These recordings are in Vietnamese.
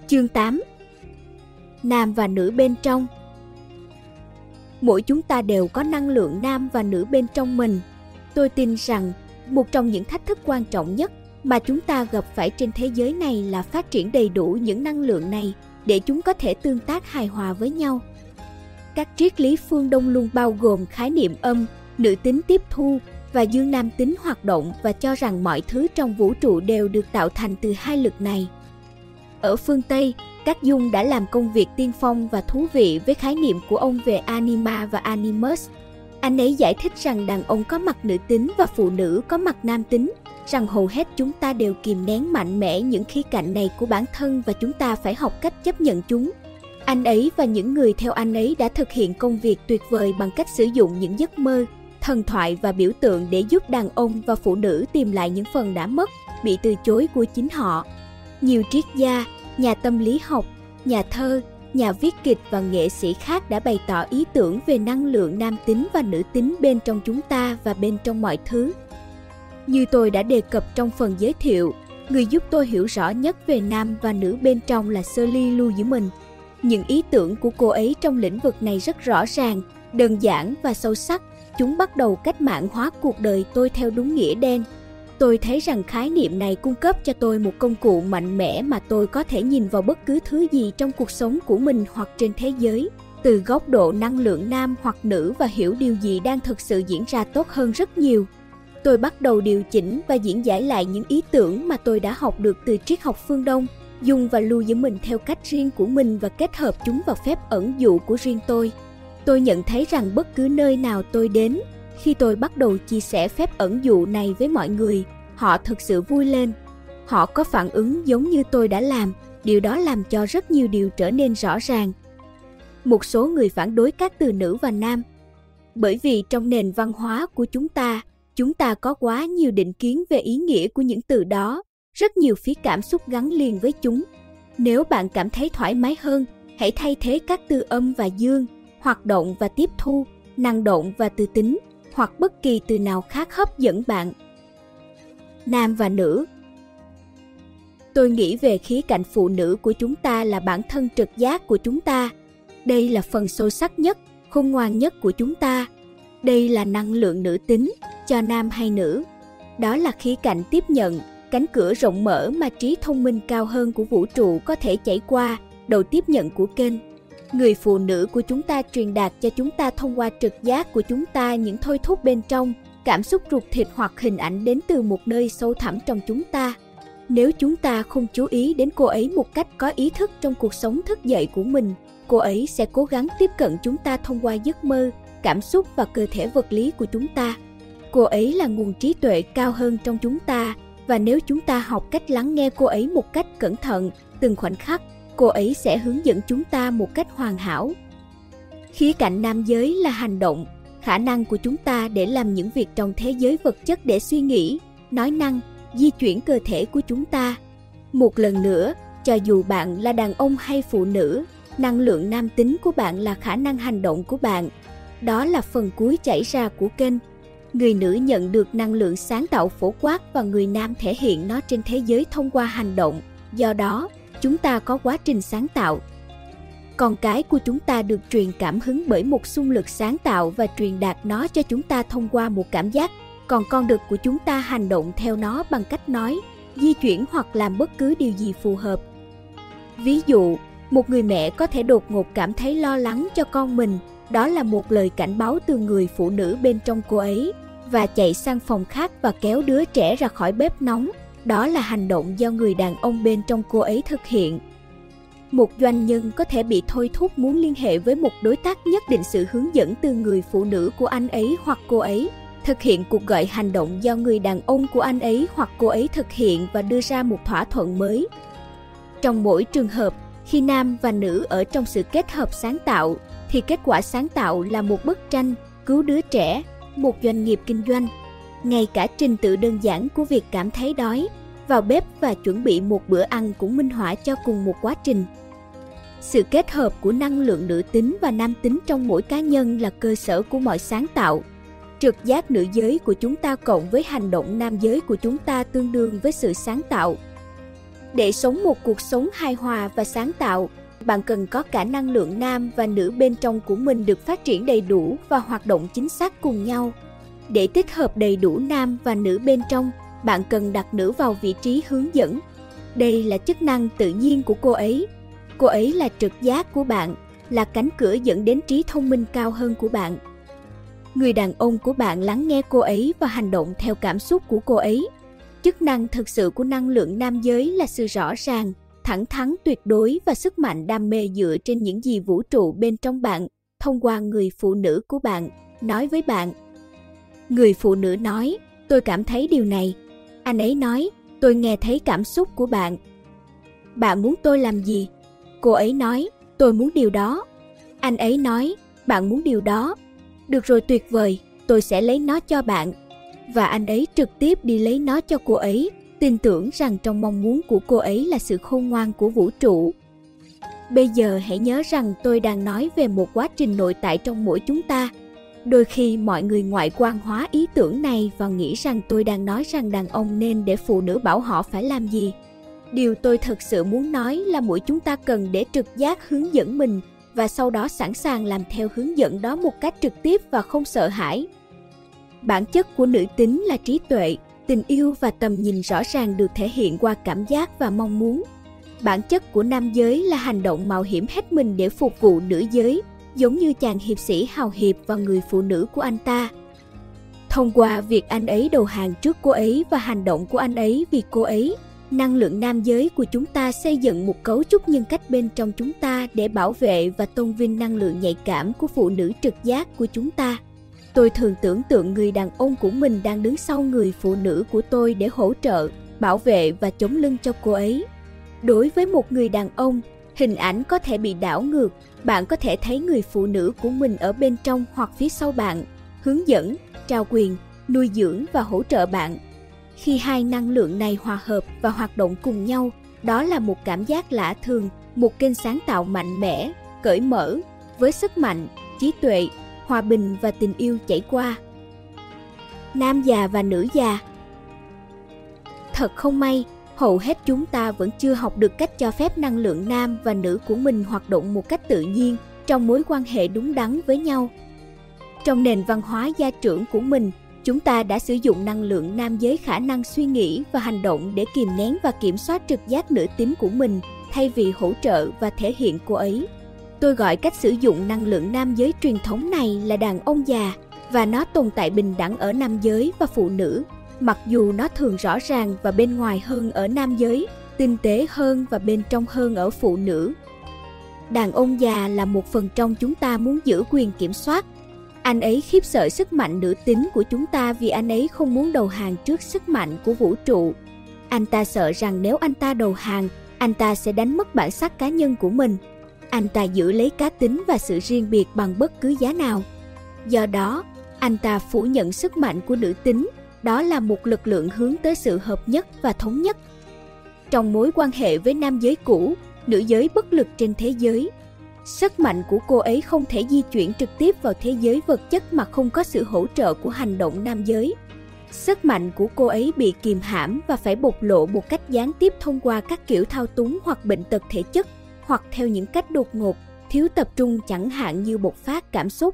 Chương 8. Nam và nữ bên trong. Mỗi chúng ta đều có năng lượng nam và nữ bên trong mình. Tôi tin rằng một trong những thách thức quan trọng nhất mà chúng ta gặp phải trên thế giới này là phát triển đầy đủ những năng lượng này để chúng có thể tương tác hài hòa với nhau. Các triết lý phương Đông luôn bao gồm khái niệm âm, nữ tính tiếp thu và dương nam tính hoạt động và cho rằng mọi thứ trong vũ trụ đều được tạo thành từ hai lực này. Ở phương Tây, các Jung đã làm công việc tiên phong và thú vị với khái niệm của ông về anima và animus. Anh ấy giải thích rằng đàn ông có mặt nữ tính và phụ nữ có mặt nam tính, rằng hầu hết chúng ta đều kìm nén mạnh mẽ những khía cạnh này của bản thân và chúng ta phải học cách chấp nhận chúng. Anh ấy và những người theo anh ấy đã thực hiện công việc tuyệt vời bằng cách sử dụng những giấc mơ, thần thoại và biểu tượng để giúp đàn ông và phụ nữ tìm lại những phần đã mất, bị từ chối của chính họ. Nhiều triết gia, nhà tâm lý học, nhà thơ, nhà viết kịch và nghệ sĩ khác đã bày tỏ ý tưởng về năng lượng nam tính và nữ tính bên trong chúng ta và bên trong mọi thứ. Như tôi đã đề cập trong phần giới thiệu, người giúp tôi hiểu rõ nhất về nam và nữ bên trong là Shirley Lu Diamond. Những ý tưởng của cô ấy trong lĩnh vực này rất rõ ràng, đơn giản và sâu sắc. Chúng bắt đầu cách mạng hóa cuộc đời tôi theo đúng nghĩa đen. Tôi thấy rằng khái niệm này cung cấp cho tôi một công cụ mạnh mẽ mà tôi có thể nhìn vào bất cứ thứ gì trong cuộc sống của mình hoặc trên thế giới, từ góc độ năng lượng nam hoặc nữ và hiểu điều gì đang thực sự diễn ra tốt hơn rất nhiều. Tôi bắt đầu điều chỉnh và diễn giải lại những ý tưởng mà tôi đã học được từ triết học phương Đông, Jung và Lu Diamond theo cách riêng của mình và kết hợp chúng vào phép ẩn dụ của riêng tôi. Tôi nhận thấy rằng bất cứ nơi nào tôi đến, khi tôi bắt đầu chia sẻ phép ẩn dụ này với mọi người, họ thực sự vui lên. Họ có phản ứng giống như tôi đã làm, điều đó làm cho rất nhiều điều trở nên rõ ràng. Một số người phản đối các từ nữ và nam, bởi vì trong nền văn hóa của chúng ta có quá nhiều định kiến về ý nghĩa của những từ đó, rất nhiều phía cảm xúc gắn liền với chúng. Nếu bạn cảm thấy thoải mái hơn, hãy thay thế các từ âm và dương, hoạt động và tiếp thu, năng động và từ tính, hoặc bất kỳ từ nào khác hấp dẫn bạn. Nam và nữ. Tôi nghĩ về khía cạnh phụ nữ của chúng ta là bản thân trực giác của chúng ta. Đây là phần sâu sắc nhất, khôn ngoan nhất của chúng ta. Đây là năng lượng nữ tính, cho nam hay nữ. Đó là khía cạnh tiếp nhận, cánh cửa rộng mở mà trí thông minh cao hơn của vũ trụ có thể chảy qua, đầu tiếp nhận của kênh. Người phụ nữ của chúng ta truyền đạt cho chúng ta thông qua trực giác của chúng ta những thôi thúc bên trong, cảm xúc ruột thịt hoặc hình ảnh đến từ một nơi sâu thẳm trong chúng ta. Nếu chúng ta không chú ý đến cô ấy một cách có ý thức trong cuộc sống thức dậy của mình, cô ấy sẽ cố gắng tiếp cận chúng ta thông qua giấc mơ, cảm xúc và cơ thể vật lý của chúng ta. Cô ấy là nguồn trí tuệ cao hơn trong chúng ta, và nếu chúng ta học cách lắng nghe cô ấy một cách cẩn thận, từng khoảnh khắc, cô ấy sẽ hướng dẫn chúng ta một cách hoàn hảo. Khía cạnh nam giới là hành động, khả năng của chúng ta để làm những việc trong thế giới vật chất để suy nghĩ, nói năng, di chuyển cơ thể của chúng ta. Một lần nữa, cho dù bạn là đàn ông hay phụ nữ, năng lượng nam tính của bạn là khả năng hành động của bạn. Đó là phần cuối chảy ra của kênh. Người nữ nhận được năng lượng sáng tạo phổ quát và người nam thể hiện nó trên thế giới thông qua hành động. Do đó, chúng ta có quá trình sáng tạo. Con cái của chúng ta được truyền cảm hứng bởi một xung lực sáng tạo và truyền đạt nó cho chúng ta thông qua một cảm giác, còn con đực của chúng ta hành động theo nó bằng cách nói, di chuyển hoặc làm bất cứ điều gì phù hợp. Ví dụ, một người mẹ có thể đột ngột cảm thấy lo lắng cho con mình, đó là một lời cảnh báo từ người phụ nữ bên trong cô ấy, và chạy sang phòng khác và kéo đứa trẻ ra khỏi bếp nóng. Đó là hành động do người đàn ông bên trong cô ấy thực hiện. Một doanh nhân có thể bị thôi thúc muốn liên hệ với một đối tác nhất định sự hướng dẫn từ người phụ nữ của anh ấy hoặc cô ấy, thực hiện cuộc gọi hành động do người đàn ông của anh ấy hoặc cô ấy thực hiện và đưa ra một thỏa thuận mới. Trong mỗi trường hợp, khi nam và nữ ở trong sự kết hợp sáng tạo, thì kết quả sáng tạo là một bức tranh, cứu đứa trẻ, một doanh nghiệp kinh doanh. Ngay cả trình tự đơn giản của việc cảm thấy đói, vào bếp và chuẩn bị một bữa ăn cũng minh họa cho cùng một quá trình. Sự kết hợp của năng lượng nữ tính và nam tính trong mỗi cá nhân là cơ sở của mọi sáng tạo. Trực giác nữ giới của chúng ta cộng với hành động nam giới của chúng ta tương đương với sự sáng tạo. Để sống một cuộc sống hài hòa và sáng tạo, bạn cần có cả năng lượng nam và nữ bên trong của mình được phát triển đầy đủ và hoạt động chính xác cùng nhau. Để tích hợp đầy đủ nam và nữ bên trong, bạn cần đặt nữ vào vị trí hướng dẫn. Đây là chức năng tự nhiên của cô ấy. Cô ấy là trực giác của bạn, là cánh cửa dẫn đến trí thông minh cao hơn của bạn. Người đàn ông của bạn lắng nghe cô ấy và hành động theo cảm xúc của cô ấy. Chức năng thực sự của năng lượng nam giới là sự rõ ràng, thẳng thắn tuyệt đối và sức mạnh đam mê dựa trên những gì vũ trụ bên trong bạn, thông qua người phụ nữ của bạn, nói với bạn. Người phụ nữ nói, tôi cảm thấy điều này. Anh ấy nói, tôi nghe thấy cảm xúc của bạn. Bạn muốn tôi làm gì? Cô ấy nói, tôi muốn điều đó. Anh ấy nói, bạn muốn điều đó. Được rồi, tuyệt vời, tôi sẽ lấy nó cho bạn. Và anh ấy trực tiếp đi lấy nó cho cô ấy, tin tưởng rằng trong mong muốn của cô ấy là sự khôn ngoan của vũ trụ. Bây giờ hãy nhớ rằng tôi đang nói về một quá trình nội tại trong mỗi chúng ta. Đôi khi mọi người ngoại quan hóa ý tưởng này và nghĩ rằng tôi đang nói rằng đàn ông nên để phụ nữ bảo họ phải làm gì. Điều tôi thực sự muốn nói là mỗi chúng ta cần để trực giác hướng dẫn mình và sau đó sẵn sàng làm theo hướng dẫn đó một cách trực tiếp và không sợ hãi. Bản chất của nữ tính là trí tuệ, tình yêu và tầm nhìn rõ ràng được thể hiện qua cảm giác và mong muốn. Bản chất của nam giới là hành động mạo hiểm hết mình để phục vụ nữ giới, giống như chàng hiệp sĩ hào hiệp và người phụ nữ của anh ta. Thông qua việc anh ấy đầu hàng trước cô ấy và hành động của anh ấy vì cô ấy, năng lượng nam giới của chúng ta xây dựng một cấu trúc nhân cách bên trong chúng ta để bảo vệ và tôn vinh năng lượng nhạy cảm của phụ nữ trực giác của chúng ta. Tôi thường tưởng tượng người đàn ông của mình đang đứng sau người phụ nữ của tôi để hỗ trợ, bảo vệ và chống lưng cho cô ấy. Đối với một người đàn ông, hình ảnh có thể bị đảo ngược. Bạn có thể thấy người phụ nữ của mình ở bên trong hoặc phía sau bạn, hướng dẫn, trao quyền, nuôi dưỡng và hỗ trợ bạn. Khi hai năng lượng này hòa hợp và hoạt động cùng nhau, đó là một cảm giác lạ thường, một kênh sáng tạo mạnh mẽ, cởi mở, với sức mạnh, trí tuệ, hòa bình và tình yêu chảy qua. Nam già và nữ già. Thật không may, hầu hết chúng ta vẫn chưa học được cách cho phép năng lượng nam và nữ của mình hoạt động một cách tự nhiên trong mối quan hệ đúng đắn với nhau. Trong nền văn hóa gia trưởng của mình, chúng ta đã sử dụng năng lượng nam giới khả năng suy nghĩ và hành động để kìm nén và kiểm soát trực giác nữ tính của mình, thay vì hỗ trợ và thể hiện cô ấy. Tôi gọi cách sử dụng năng lượng nam giới truyền thống này là đàn ông già, và nó tồn tại bình đẳng ở nam giới và phụ nữ, mặc dù nó thường rõ ràng và bên ngoài hơn ở nam giới, tinh tế hơn và bên trong hơn ở phụ nữ. Đàn ông già là một phần trong chúng ta muốn giữ quyền kiểm soát. Anh ấy khiếp sợ sức mạnh nữ tính của chúng ta vì anh ấy không muốn đầu hàng trước sức mạnh của vũ trụ. Anh ta sợ rằng nếu anh ta đầu hàng, anh ta sẽ đánh mất bản sắc cá nhân của mình. Anh ta giữ lấy cá tính và sự riêng biệt bằng bất cứ giá nào. Do đó, anh ta phủ nhận sức mạnh của nữ tính. Đó là một lực lượng hướng tới sự hợp nhất và thống nhất. Trong mối quan hệ với nam giới cũ, nữ giới bất lực trên thế giới. Sức mạnh của cô ấy không thể di chuyển trực tiếp vào thế giới vật chất mà không có sự hỗ trợ của hành động nam giới. Sức mạnh của cô ấy bị kìm hãm và phải bộc lộ một cách gián tiếp thông qua các kiểu thao túng hoặc bệnh tật thể chất, hoặc theo những cách đột ngột, thiếu tập trung, chẳng hạn như bộc phát cảm xúc.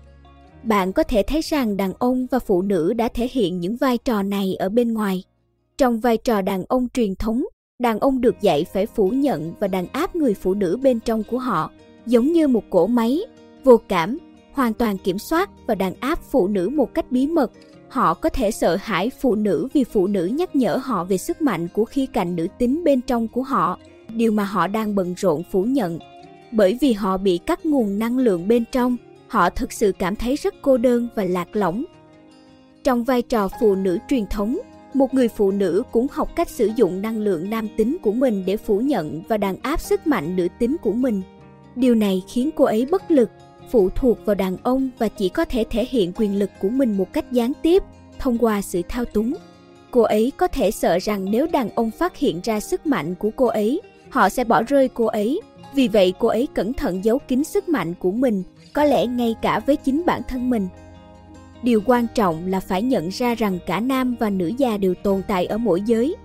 Bạn có thể thấy rằng đàn ông và phụ nữ đã thể hiện những vai trò này ở bên ngoài. Trong vai trò đàn ông truyền thống, đàn ông được dạy phải phủ nhận và đàn áp người phụ nữ bên trong của họ, giống như một cỗ máy, vô cảm, hoàn toàn kiểm soát và đàn áp phụ nữ một cách bí mật. Họ có thể sợ hãi phụ nữ vì phụ nữ nhắc nhở họ về sức mạnh của khía cạnh nữ tính bên trong của họ, điều mà họ đang bận rộn phủ nhận. Bởi vì họ bị cắt nguồn năng lượng bên trong, họ thực sự cảm thấy rất cô đơn và lạc lõng. Trong vai trò phụ nữ truyền thống, một người phụ nữ cũng học cách sử dụng năng lượng nam tính của mình để phủ nhận và đàn áp sức mạnh nữ tính của mình. Điều này khiến cô ấy bất lực, phụ thuộc vào đàn ông và chỉ có thể thể hiện quyền lực của mình một cách gián tiếp, thông qua sự thao túng. Cô ấy có thể sợ rằng nếu đàn ông phát hiện ra sức mạnh của cô ấy, họ sẽ bỏ rơi cô ấy. Vì vậy cô ấy cẩn thận giấu kín sức mạnh của mình, có lẽ ngay cả với chính bản thân mình. Điều quan trọng là phải nhận ra rằng cả nam và nữ già đều tồn tại ở mỗi giới.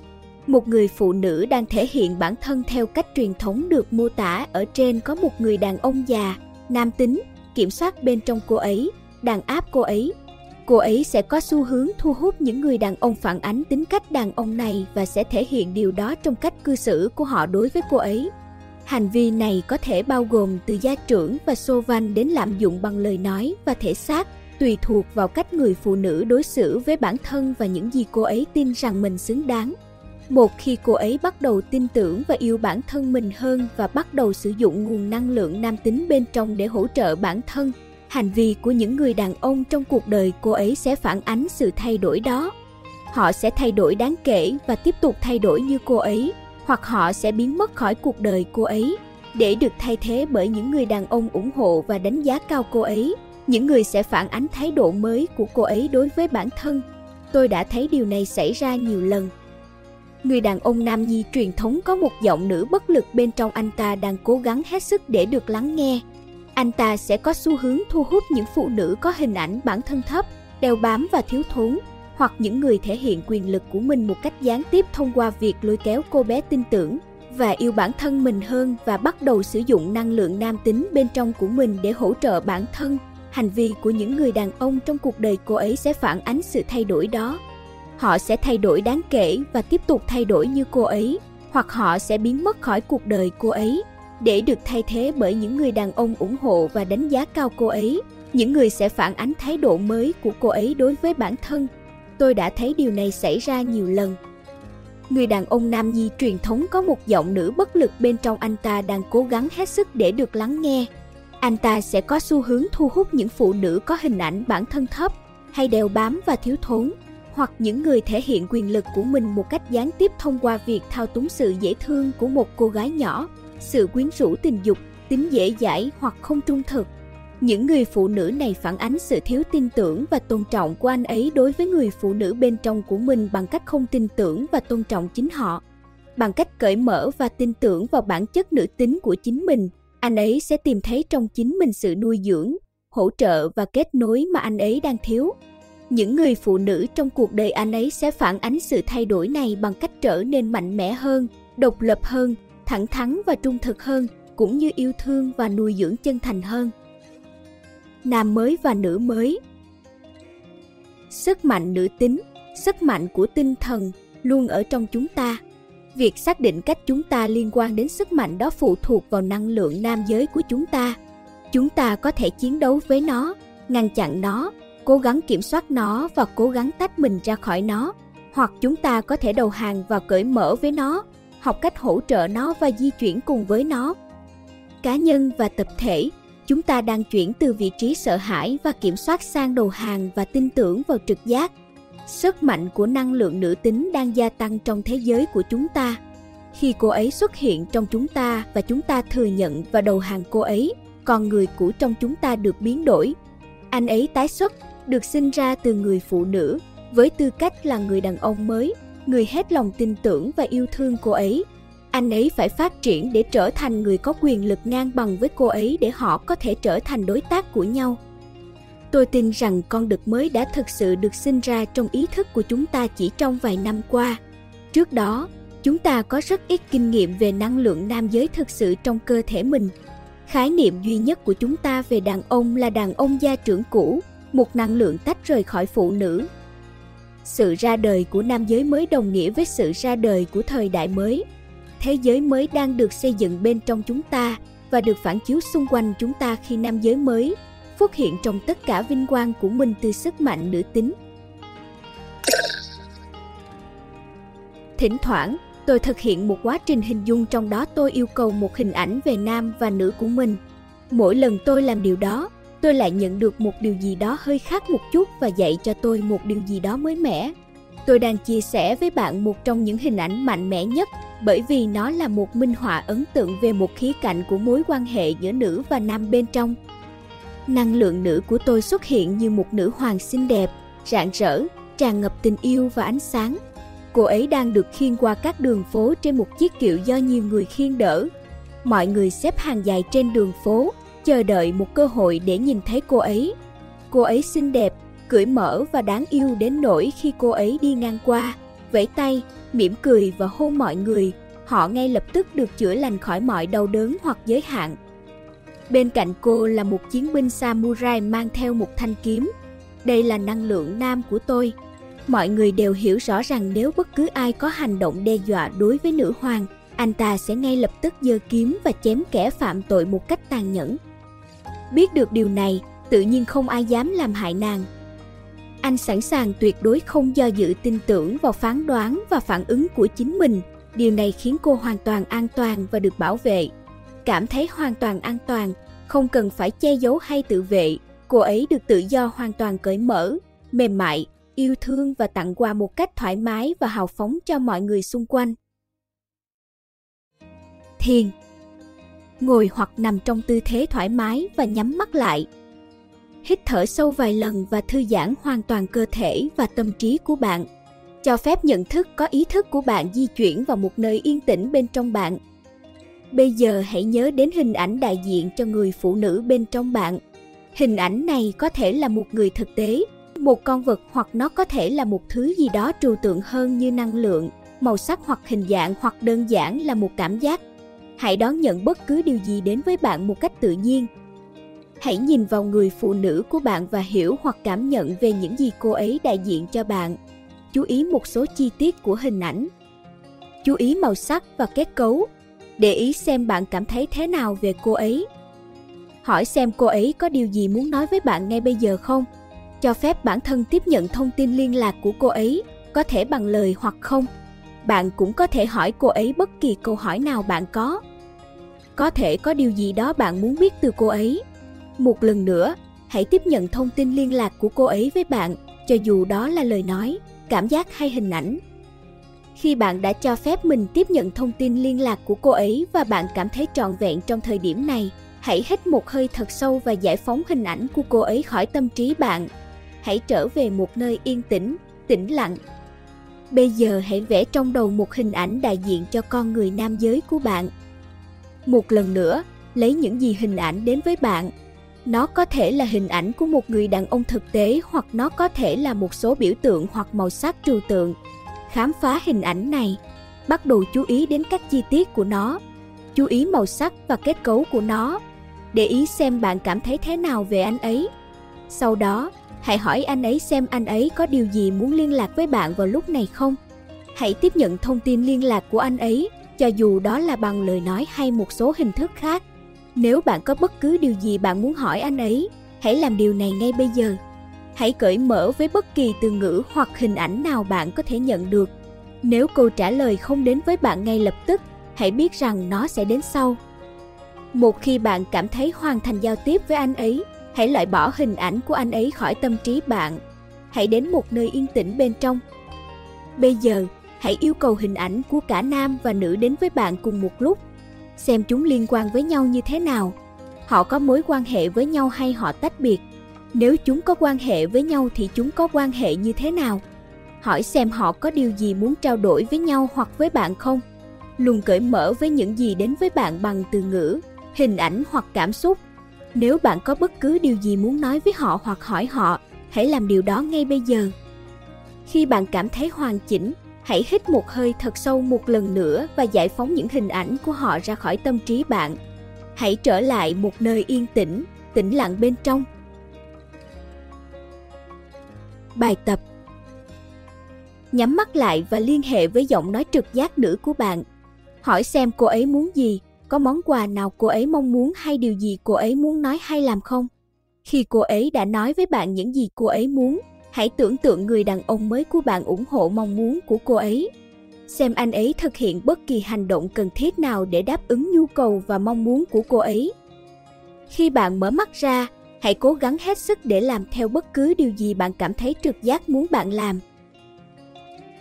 Một người phụ nữ đang thể hiện bản thân theo cách truyền thống được mô tả ở trên có một người đàn ông già, nam tính, kiểm soát bên trong cô ấy, đàn áp cô ấy. Cô ấy sẽ có xu hướng thu hút những người đàn ông phản ánh tính cách đàn ông này và sẽ thể hiện điều đó trong cách cư xử của họ đối với cô ấy. Hành vi này có thể bao gồm từ gia trưởng và xô vanh đến lạm dụng bằng lời nói và thể xác, tùy thuộc vào cách người phụ nữ đối xử với bản thân và những gì cô ấy tin rằng mình xứng đáng. Một khi cô ấy bắt đầu tin tưởng và yêu bản thân mình hơn và bắt đầu sử dụng nguồn năng lượng nam tính bên trong để hỗ trợ bản thân, hành vi của những người đàn ông trong cuộc đời cô ấy sẽ phản ánh sự thay đổi đó. Họ sẽ thay đổi đáng kể và tiếp tục thay đổi như cô ấy, hoặc họ sẽ biến mất khỏi cuộc đời cô ấy, để được thay thế bởi những người đàn ông ủng hộ và đánh giá cao cô ấy, những người sẽ phản ánh thái độ mới của cô ấy đối với bản thân. Tôi đã thấy điều này xảy ra nhiều lần. Người đàn ông nam nhi truyền thống có một giọng nữ bất lực bên trong anh ta đang cố gắng hết sức để được lắng nghe. Anh ta sẽ có xu hướng thu hút những phụ nữ có hình ảnh bản thân thấp, đeo bám và thiếu thốn, hoặc những người thể hiện quyền lực của mình một cách gián tiếp thông qua việc lôi kéo cô bé tin tưởng và yêu bản thân mình hơn và bắt đầu sử dụng năng lượng nam tính bên trong của mình để hỗ trợ bản thân. Hành vi của những người đàn ông trong cuộc đời cô ấy sẽ phản ánh sự thay đổi đó. Họ sẽ thay đổi đáng kể và tiếp tục thay đổi như cô ấy, hoặc họ sẽ biến mất khỏi cuộc đời cô ấy, để được thay thế bởi những người đàn ông ủng hộ và đánh giá cao cô ấy, những người sẽ phản ánh thái độ mới của cô ấy đối với bản thân. Tôi đã thấy điều này xảy ra nhiều lần. Người đàn ông nam nhi truyền thống có một giọng nữ bất lực bên trong anh ta đang cố gắng hết sức để được lắng nghe. Anh ta sẽ có xu hướng thu hút những phụ nữ có hình ảnh bản thân thấp, hay đeo bám và thiếu thốn, hoặc những người thể hiện quyền lực của mình một cách gián tiếp thông qua việc thao túng sự dễ thương của một cô gái nhỏ, sự quyến rũ tình dục, tính dễ dãi hoặc không trung thực. Những người phụ nữ này phản ánh sự thiếu tin tưởng và tôn trọng của anh ấy đối với người phụ nữ bên trong của mình bằng cách không tin tưởng và tôn trọng chính họ. Bằng cách cởi mở và tin tưởng vào bản chất nữ tính của chính mình, anh ấy sẽ tìm thấy trong chính mình sự nuôi dưỡng, hỗ trợ và kết nối mà anh ấy đang thiếu. Những người phụ nữ trong cuộc đời anh ấy sẽ phản ánh sự thay đổi này bằng cách trở nên mạnh mẽ hơn, độc lập hơn, thẳng thắn và trung thực hơn, cũng như yêu thương và nuôi dưỡng chân thành hơn. Nam mới và nữ mới. Sức mạnh nữ tính, sức mạnh của tinh thần luôn ở trong chúng ta. Việc xác định cách chúng ta liên quan đến sức mạnh đó phụ thuộc vào năng lượng nam giới của chúng ta. Chúng ta có thể chiến đấu với nó, ngăn chặn nó, cố gắng kiểm soát nó và cố gắng tách mình ra khỏi nó, hoặc chúng ta có thể đầu hàng và cởi mở với nó, học cách hỗ trợ nó và di chuyển cùng với nó. Cá nhân và tập thể, chúng ta đang chuyển từ vị trí sợ hãi và kiểm soát sang đầu hàng và tin tưởng vào trực giác. Sức mạnh của năng lượng nữ tính đang gia tăng trong thế giới của chúng ta. Khi cô ấy xuất hiện trong chúng ta và chúng ta thừa nhận và đầu hàng cô ấy, con người cũ trong chúng ta được biến đổi. Anh ấy tái xuất, được sinh ra từ người phụ nữ, với tư cách là người đàn ông mới, người hết lòng tin tưởng và yêu thương cô ấy. Anh ấy phải phát triển để trở thành người có quyền lực ngang bằng với cô ấy để họ có thể trở thành đối tác của nhau. Tôi tin rằng con đực mới đã thực sự được sinh ra trong ý thức của chúng ta chỉ trong vài năm qua. Trước đó, chúng ta có rất ít kinh nghiệm về năng lượng nam giới thực sự trong cơ thể mình. Khái niệm duy nhất của chúng ta về đàn ông là đàn ông gia trưởng cũ, một năng lượng tách rời khỏi phụ nữ. Sự ra đời của nam giới mới đồng nghĩa với sự ra đời của thời đại mới. Thế giới mới đang được xây dựng bên trong chúng ta và được phản chiếu xung quanh chúng ta khi nam giới mới xuất hiện trong tất cả vinh quang của mình từ sức mạnh nữ tính. Thỉnh thoảng, tôi thực hiện một quá trình hình dung trong đó tôi yêu cầu một hình ảnh về nam và nữ của mình. Mỗi lần tôi làm điều đó, tôi lại nhận được một điều gì đó hơi khác một chút và dạy cho tôi một điều gì đó mới mẻ. Tôi đang chia sẻ với bạn một trong những hình ảnh mạnh mẽ nhất bởi vì nó là một minh họa ấn tượng về một khía cạnh của mối quan hệ giữa nữ và nam bên trong. Năng lượng nữ của tôi xuất hiện như một nữ hoàng xinh đẹp, rạng rỡ, tràn ngập tình yêu và ánh sáng. Cô ấy đang được khiêng qua các đường phố trên một chiếc kiệu do nhiều người khiêng đỡ. Mọi người xếp hàng dài trên đường phố, chờ đợi một cơ hội để nhìn thấy cô ấy. Cô ấy xinh đẹp, cởi mở và đáng yêu đến nỗi khi cô ấy đi ngang qua, vẫy tay, mỉm cười và hôn mọi người, họ ngay lập tức được chữa lành khỏi mọi đau đớn hoặc giới hạn. Bên cạnh cô là một chiến binh samurai mang theo một thanh kiếm. Đây là năng lượng nam của tôi. Mọi người đều hiểu rõ rằng nếu bất cứ ai có hành động đe dọa đối với nữ hoàng, anh ta sẽ ngay lập tức giơ kiếm và chém kẻ phạm tội một cách tàn nhẫn. Biết được điều này, tự nhiên không ai dám làm hại nàng. Anh sẵn sàng tuyệt đối không do dự tin tưởng vào phán đoán và phản ứng của chính mình. Điều này khiến cô hoàn toàn an toàn và được bảo vệ. Cảm thấy hoàn toàn an toàn, không cần phải che giấu hay tự vệ, cô ấy được tự do hoàn toàn cởi mở, mềm mại, yêu thương và tặng quà một cách thoải mái và hào phóng cho mọi người xung quanh. Thiền. Ngồi hoặc nằm trong tư thế thoải mái và nhắm mắt lại. Hít thở sâu vài lần và thư giãn hoàn toàn cơ thể và tâm trí của bạn. Cho phép nhận thức có ý thức của bạn di chuyển vào một nơi yên tĩnh bên trong bạn. Bây giờ hãy nhớ đến hình ảnh đại diện cho người phụ nữ bên trong bạn. Hình ảnh này có thể là một người thực tế, một con vật, hoặc nó có thể là một thứ gì đó trừu tượng hơn như năng lượng, màu sắc hoặc hình dạng, hoặc đơn giản là một cảm giác. Hãy đón nhận bất cứ điều gì đến với bạn một cách tự nhiên. Hãy nhìn vào người phụ nữ của bạn và hiểu hoặc cảm nhận về những gì cô ấy đại diện cho bạn. Chú ý một số chi tiết của hình ảnh. Chú ý màu sắc và kết cấu. Để ý xem bạn cảm thấy thế nào về cô ấy. Hỏi xem cô ấy có điều gì muốn nói với bạn ngay bây giờ không. Cho phép bản thân tiếp nhận thông tin liên lạc của cô ấy, có thể bằng lời hoặc không. Bạn cũng có thể hỏi cô ấy bất kỳ câu hỏi nào bạn có. Có thể có điều gì đó bạn muốn biết từ cô ấy. Một lần nữa, hãy tiếp nhận thông tin liên lạc của cô ấy với bạn, cho dù đó là lời nói, cảm giác hay hình ảnh. Khi bạn đã cho phép mình tiếp nhận thông tin liên lạc của cô ấy và bạn cảm thấy trọn vẹn trong thời điểm này, hãy hít một hơi thật sâu và giải phóng hình ảnh của cô ấy khỏi tâm trí bạn. Hãy trở về một nơi yên tĩnh, tĩnh lặng. Bây giờ hãy vẽ trong đầu một hình ảnh đại diện cho con người nam giới của bạn. Một lần nữa, lấy những gì hình ảnh đến với bạn. Nó có thể là hình ảnh của một người đàn ông thực tế, hoặc nó có thể là một số biểu tượng hoặc màu sắc trừu tượng. Khám phá hình ảnh này. Bắt đầu chú ý đến các chi tiết của nó. Chú ý màu sắc và kết cấu của nó. Để ý xem bạn cảm thấy thế nào về anh ấy. Sau đó, hãy hỏi anh ấy xem anh ấy có điều gì muốn liên lạc với bạn vào lúc này không. Hãy tiếp nhận thông tin liên lạc của anh ấy, cho dù đó là bằng lời nói hay một số hình thức khác. Nếu bạn có bất cứ điều gì bạn muốn hỏi anh ấy, hãy làm điều này ngay bây giờ. Hãy cởi mở với bất kỳ từ ngữ hoặc hình ảnh nào bạn có thể nhận được. Nếu câu trả lời không đến với bạn ngay lập tức, hãy biết rằng nó sẽ đến sau. Một khi bạn cảm thấy hoàn thành giao tiếp với anh ấy, hãy loại bỏ hình ảnh của anh ấy khỏi tâm trí bạn. Hãy đến một nơi yên tĩnh bên trong. Bây giờ, hãy yêu cầu hình ảnh của cả nam và nữ đến với bạn cùng một lúc. Xem chúng liên quan với nhau như thế nào. Họ có mối quan hệ với nhau hay họ tách biệt? Nếu chúng có quan hệ với nhau thì chúng có quan hệ như thế nào? Hỏi xem họ có điều gì muốn trao đổi với nhau hoặc với bạn không? Luôn cởi mở với những gì đến với bạn bằng từ ngữ, hình ảnh hoặc cảm xúc. Nếu bạn có bất cứ điều gì muốn nói với họ hoặc hỏi họ, hãy làm điều đó ngay bây giờ. Khi bạn cảm thấy hoàn chỉnh, hãy hít một hơi thật sâu một lần nữa và giải phóng những hình ảnh của họ ra khỏi tâm trí bạn. Hãy trở lại một nơi yên tĩnh, tĩnh lặng bên trong. Bài tập. Nhắm mắt lại và liên hệ với giọng nói trực giác nữ của bạn. Hỏi xem cô ấy muốn gì, có món quà nào cô ấy mong muốn hay điều gì cô ấy muốn nói hay làm không. Khi cô ấy đã nói với bạn những gì cô ấy muốn, hãy tưởng tượng người đàn ông mới của bạn ủng hộ mong muốn của cô ấy. Xem anh ấy thực hiện bất kỳ hành động cần thiết nào để đáp ứng nhu cầu và mong muốn của cô ấy. Khi bạn mở mắt ra, hãy cố gắng hết sức để làm theo bất cứ điều gì bạn cảm thấy trực giác muốn bạn làm.